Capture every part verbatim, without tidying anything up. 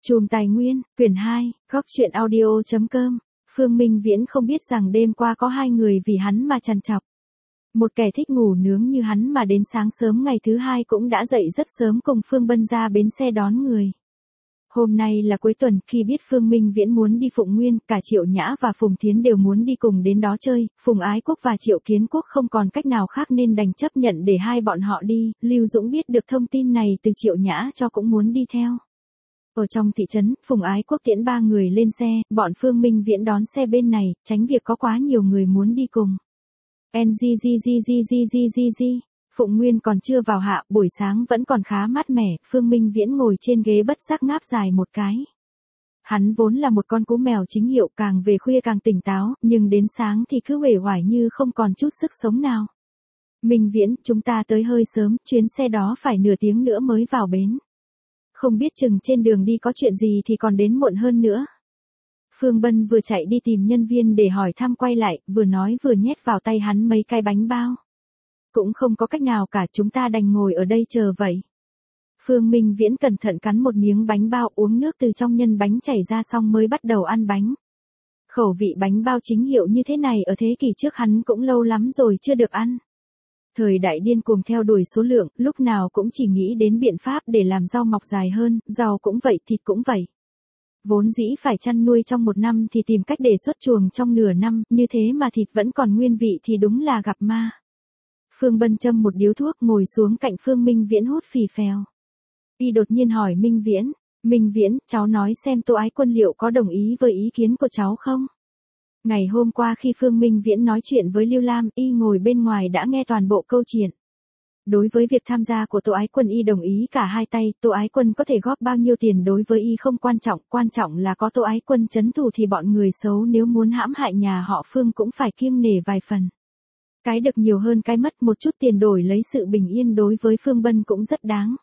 Chùm Tài Nguyên, quyển hai, góc truyện audio chấm com. Phương Minh Viễn không biết rằng đêm qua có hai người vì hắn mà trằn trọc. Một kẻ thích ngủ nướng như hắn mà đến sáng sớm ngày thứ hai cũng đã dậy rất sớm cùng Phương Bân ra bến xe đón người. Hôm nay là cuối tuần, khi biết Phương Minh Viễn muốn đi Phụng Nguyên, cả Triệu Nhã và Phùng Thiến đều muốn đi cùng đến đó chơi, Phùng Ái Quốc và Triệu Kiến Quốc không còn cách nào khác nên đành chấp nhận để hai bọn họ đi. Lưu Dũng biết được thông tin này từ Triệu Nhã cho cũng muốn đi theo. Ở trong thị trấn, Phùng Ái Quốc tiễn ba người lên xe, bọn Phương Minh Viễn đón xe bên này, tránh việc có quá nhiều người muốn đi cùng. Ngggggggggg. Phụng Nguyên còn chưa vào hạ, buổi sáng vẫn còn khá mát mẻ, Phương Minh Viễn ngồi trên ghế bất giác ngáp dài một cái. Hắn vốn là một con cú mèo chính hiệu, càng về khuya càng tỉnh táo, nhưng đến sáng thì cứ uể oải như không còn chút sức sống nào. Minh Viễn, chúng ta tới hơi sớm, chuyến xe đó phải nửa tiếng nữa mới vào bến. Không biết chừng trên đường đi có chuyện gì thì còn đến muộn hơn nữa. Phương Bân vừa chạy đi tìm nhân viên để hỏi thăm quay lại, vừa nói vừa nhét vào tay hắn mấy cái bánh bao. Cũng không có cách nào cả, chúng ta đành ngồi ở đây chờ vậy. Phương Minh Viễn cẩn thận cắn một miếng bánh bao, uống nước từ trong nhân bánh chảy ra xong mới bắt đầu ăn bánh. Khẩu vị bánh bao chính hiệu như thế này ở thế kỷ trước hắn cũng lâu lắm rồi chưa được ăn. Thời đại điên cuồng theo đuổi số lượng, lúc nào cũng chỉ nghĩ đến biện pháp để làm rau mọc dài hơn, rau cũng vậy, thịt cũng vậy. Vốn dĩ phải chăn nuôi trong một năm thì tìm cách để xuất chuồng trong nửa năm, như thế mà thịt vẫn còn nguyên vị thì đúng là gặp ma. Phương Bân châm một điếu thuốc ngồi xuống cạnh Phương Minh Viễn hút phì phèo. Y đột nhiên hỏi Minh Viễn, Minh Viễn, cháu nói xem Tô Ái Quân liệu có đồng ý với ý kiến của cháu không? Ngày hôm qua khi Phương Minh Viễn nói chuyện với Lưu Lam, Y ngồi bên ngoài đã nghe toàn bộ câu chuyện. Đối với việc tham gia của Tô Ái Quân Y đồng ý cả hai tay, Tô Ái Quân có thể góp bao nhiêu tiền đối với Y không quan trọng, quan trọng là có Tô Ái Quân trấn thủ thì bọn người xấu nếu muốn hãm hại nhà họ Phương cũng phải kiêng nể vài phần. Cái được nhiều hơn cái mất, một chút tiền đổi lấy sự bình yên đối với Phương Bân cũng rất đáng.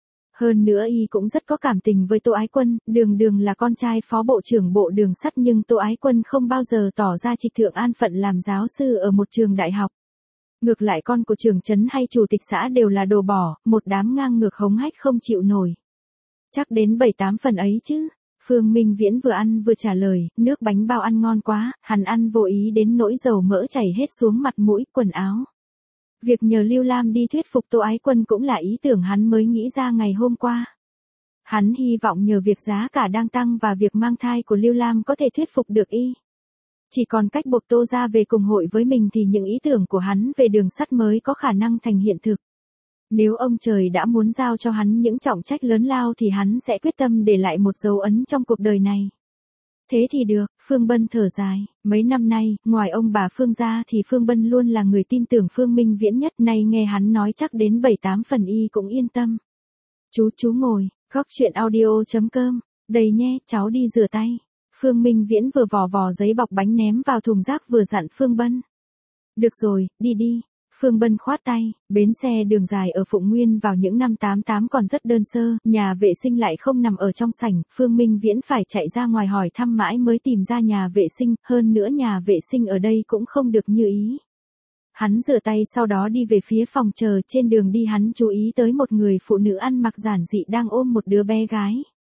Hơn nữa Y cũng rất có cảm tình với Tô Ái Quân, đường đường là con trai phó bộ trưởng bộ đường sắt nhưng Tô Ái Quân không bao giờ tỏ ra trịch thượng an phận làm giáo sư ở một trường đại học. Ngược lại con của trưởng trấn hay chủ tịch xã đều là đồ bỏ, một đám ngang ngược hống hách không chịu nổi. Chắc đến bảy tám phần ấy chứ. Phương Minh Viễn vừa ăn vừa trả lời, nước bánh bao ăn ngon quá, hắn ăn vô ý đến nỗi dầu mỡ chảy hết xuống mặt mũi, quần áo. Việc nhờ Lưu Lam đi thuyết phục Tô Ái Quân cũng là ý tưởng hắn mới nghĩ ra ngày hôm qua. Hắn hy vọng nhờ việc giá cả đang tăng và việc mang thai của Lưu Lam có thể thuyết phục được Y. Chỉ còn cách buộc Tô ra về cùng hội với mình thì những ý tưởng của hắn về đường sắt mới có khả năng thành hiện thực. Nếu ông trời đã muốn giao cho hắn những trọng trách lớn lao thì hắn sẽ quyết tâm để lại một dấu ấn trong cuộc đời này. Thế thì được, Phương Bân thở dài, mấy năm nay, ngoài ông bà Phương ra thì Phương Bân luôn là người tin tưởng Phương Minh Viễn nhất, nay nghe hắn nói chắc đến bảy tám phần Y cũng yên tâm. Chú chú ngồi, góc truyện audio chấm com, đây nhé, cháu đi rửa tay. Phương Minh Viễn vừa vò vò giấy bọc bánh ném vào thùng rác vừa dặn Phương Bân. Được rồi, đi đi. Phương Bân khoát tay, bến xe đường dài ở Phụng Nguyên vào những năm tám tám còn rất đơn sơ, nhà vệ sinh lại không nằm ở trong sảnh, Phương Minh Viễn phải chạy ra ngoài hỏi thăm mãi mới tìm ra nhà vệ sinh, hơn nữa nhà vệ sinh ở đây cũng không được như ý. Hắn rửa tay sau đó đi về phía phòng chờ, trên đường đi hắn chú ý tới một người phụ nữ ăn mặc giản dị đang ôm một đứa bé gái.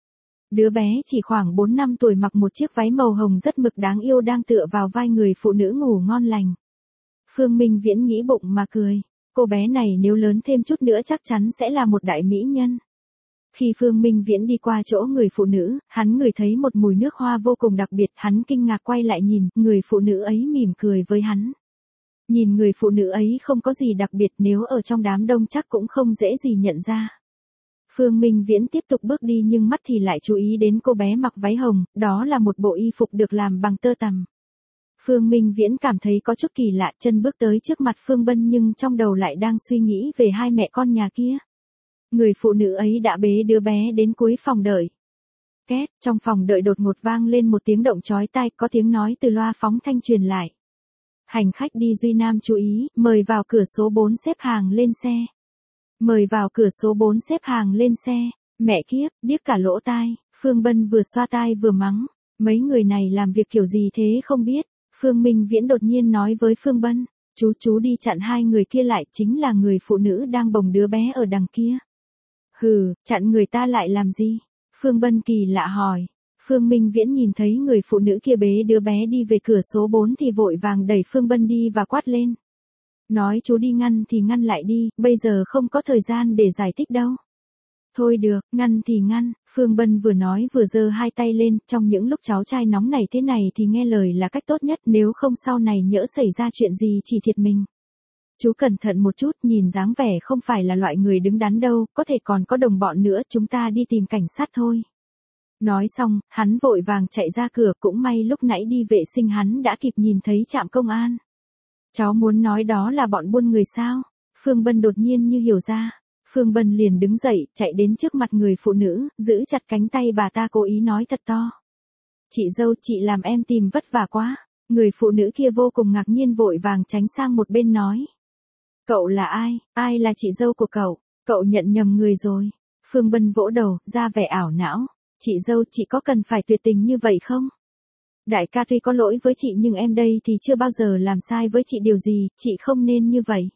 Đứa bé chỉ khoảng bốn năm tuổi mặc một chiếc váy màu hồng rất mực đáng yêu đang tựa vào vai người phụ nữ ngủ ngon lành. Phương Minh Viễn nghĩ bụng mà cười, cô bé này nếu lớn thêm chút nữa chắc chắn sẽ là một đại mỹ nhân. Khi Phương Minh Viễn đi qua chỗ người phụ nữ, hắn ngửi thấy một mùi nước hoa vô cùng đặc biệt, hắn kinh ngạc quay lại nhìn, người phụ nữ ấy mỉm cười với hắn. Nhìn người phụ nữ ấy không có gì đặc biệt, nếu ở trong đám đông chắc cũng không dễ gì nhận ra. Phương Minh Viễn tiếp tục bước đi nhưng mắt thì lại chú ý đến cô bé mặc váy hồng, đó là một bộ y phục được làm bằng tơ tằm. Phương Minh Viễn cảm thấy có chút kỳ lạ, chân bước tới trước mặt Phương Bân nhưng trong đầu lại đang suy nghĩ về hai mẹ con nhà kia. Người phụ nữ ấy đã bế đứa bé đến cuối phòng đợi. Két, trong phòng đợi đột ngột vang lên một tiếng động chói tai, có tiếng nói từ loa phóng thanh truyền lại. Hành khách đi Duy Nam chú ý, mời vào cửa số bốn xếp hàng lên xe. Mời vào cửa số bốn xếp hàng lên xe. Mẹ kiếp, điếc cả lỗ tai, Phương Bân vừa xoa tai vừa mắng. Mấy người này làm việc kiểu gì thế không biết. Phương Minh Viễn đột nhiên nói với Phương Bân, chú chú đi chặn hai người kia lại, chính là người phụ nữ đang bồng đứa bé ở đằng kia. Hừ, chặn người ta lại làm gì? Phương Bân kỳ lạ hỏi. Phương Minh Viễn nhìn thấy người phụ nữ kia bế đứa bé đi về cửa số bốn thì vội vàng đẩy Phương Bân đi và quát lên. Nói chú đi ngăn thì ngăn lại đi, bây giờ không có thời gian để giải thích đâu. Thôi được, ngăn thì ngăn, Phương Bân vừa nói vừa giơ hai tay lên, trong những lúc cháu trai nóng này thế này thì nghe lời là cách tốt nhất, nếu không sau này nhỡ xảy ra chuyện gì chỉ thiệt mình. Chú cẩn thận một chút, nhìn dáng vẻ không phải là loại người đứng đắn đâu, có thể còn có đồng bọn nữa, chúng ta đi tìm cảnh sát thôi. Nói xong, hắn vội vàng chạy ra cửa, cũng may lúc nãy đi vệ sinh hắn đã kịp nhìn thấy trạm công an. Cháu muốn nói đó là bọn buôn người sao? Phương Bân đột nhiên như hiểu ra. Phương Bân liền đứng dậy, chạy đến trước mặt người phụ nữ, giữ chặt cánh tay bà ta cố ý nói thật to. Chị dâu, chị làm em tìm vất vả quá. Người phụ nữ kia vô cùng ngạc nhiên vội vàng tránh sang một bên nói. Cậu là ai? Ai là chị dâu của cậu? Cậu nhận nhầm người rồi. Phương Bân vỗ đầu, ra vẻ ảo não. Chị dâu, chị có cần phải tuyệt tình như vậy không? Đại ca tuy có lỗi với chị nhưng em đây thì chưa bao giờ làm sai với chị điều gì, chị không nên như vậy.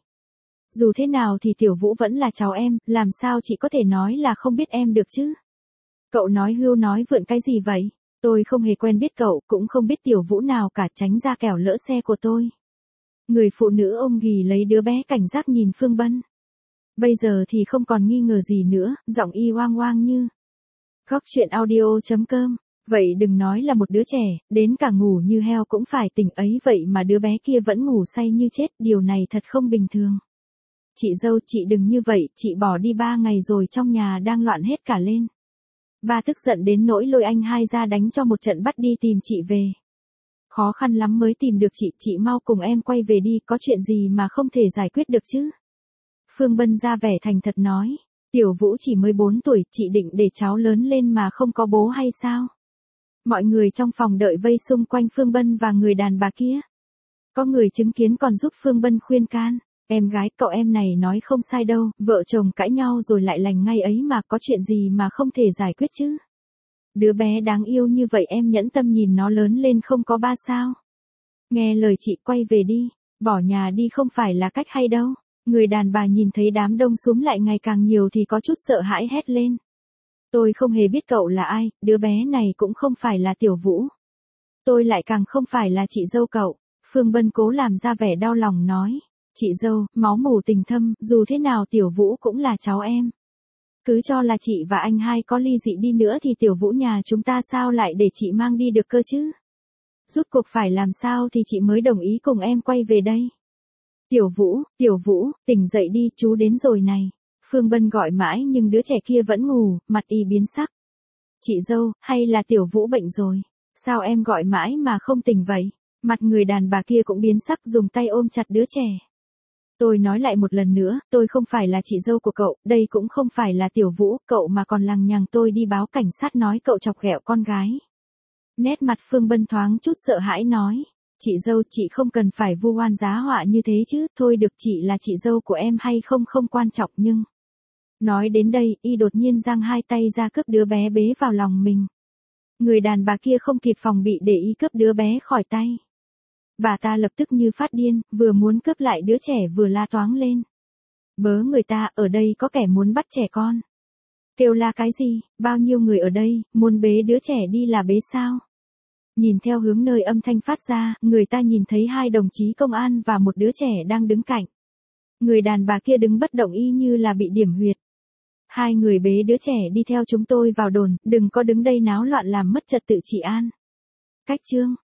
Dù thế nào thì Tiểu Vũ vẫn là cháu em, làm sao chị có thể nói là không biết em được chứ? Cậu nói hưu nói vượn cái gì vậy? Tôi không hề quen biết cậu, cũng không biết Tiểu Vũ nào cả, tránh ra kẻo lỡ xe của tôi. Người phụ nữ ôm ghì lấy đứa bé cảnh giác nhìn Phương Bân. Bây giờ thì không còn nghi ngờ gì nữa, giọng y oang oang như. Góc truyện audio chấm com. Vậy đừng nói là một đứa trẻ, đến cả ngủ như heo cũng phải tỉnh ấy, vậy mà đứa bé kia vẫn ngủ say như chết, điều này thật không bình thường. Chị dâu, chị đừng như vậy, chị bỏ đi ba ngày rồi, trong nhà đang loạn hết cả lên. Ba tức giận đến nỗi lôi anh hai ra đánh cho một trận bắt đi tìm chị về. Khó khăn lắm mới tìm được chị, chị mau cùng em quay về đi, có chuyện gì mà không thể giải quyết được chứ? Phương Bân ra vẻ thành thật nói, Tiểu Vũ chỉ mới bốn tuổi, chị định để cháu lớn lên mà không có bố hay sao? Mọi người trong phòng đợi vây xung quanh Phương Bân và người đàn bà kia. Có người chứng kiến còn giúp Phương Bân khuyên can. Em gái, cậu em này nói không sai đâu, vợ chồng cãi nhau rồi lại lành ngay ấy mà, có chuyện gì mà không thể giải quyết chứ? Đứa bé đáng yêu như vậy em nhẫn tâm nhìn nó lớn lên không có ba sao? Nghe lời chị, quay về đi, bỏ nhà đi không phải là cách hay đâu. Người đàn bà nhìn thấy đám đông xúm lại ngày càng nhiều thì có chút sợ hãi hét lên. Tôi không hề biết cậu là ai, đứa bé này cũng không phải là Tiểu Vũ. Tôi lại càng không phải là chị dâu cậu. Phương Bân cố làm ra vẻ đau lòng nói. Chị dâu, máu mủ tình thâm, dù thế nào Tiểu Vũ cũng là cháu em. Cứ cho là chị và anh hai có ly dị đi nữa thì Tiểu Vũ nhà chúng ta sao lại để chị mang đi được cơ chứ? Rốt cuộc phải làm sao thì chị mới đồng ý cùng em quay về đây? Tiểu Vũ, Tiểu Vũ, tỉnh dậy đi, chú đến rồi này. Phương Bân gọi mãi nhưng đứa trẻ kia vẫn ngủ, mặt y biến sắc. Chị dâu, hay là Tiểu Vũ bệnh rồi? Sao em gọi mãi mà không tỉnh vậy? Mặt người đàn bà kia cũng biến sắc, dùng tay ôm chặt đứa trẻ. Tôi nói lại một lần nữa, tôi không phải là chị dâu của cậu, đây cũng không phải là Tiểu Vũ, cậu mà còn lằng nhằng tôi đi báo cảnh sát nói cậu chọc ghẹo con gái. Nét mặt Phương Bân thoáng chút sợ hãi nói. Chị dâu, chị không cần phải vu oan giá họa như thế chứ, thôi được, chị là chị dâu của em hay không không quan trọng nhưng... Nói đến đây, y đột nhiên giang hai tay ra cướp đứa bé bế vào lòng mình. Người đàn bà kia không kịp phòng bị để y cướp đứa bé khỏi tay. Bà ta lập tức như phát điên, vừa muốn cướp lại đứa trẻ vừa la toáng lên. Bớ người ta, ở đây có kẻ muốn bắt trẻ con. Kêu la cái gì, bao nhiêu người ở đây, muốn bế đứa trẻ đi là bế sao? Nhìn theo hướng nơi âm thanh phát ra, người ta nhìn thấy hai đồng chí công an và một đứa trẻ đang đứng cạnh. Người đàn bà kia đứng bất động y như là bị điểm huyệt. Hai người bế đứa trẻ đi theo chúng tôi vào đồn, đừng có đứng đây náo loạn làm mất trật tự trị an. Cách chương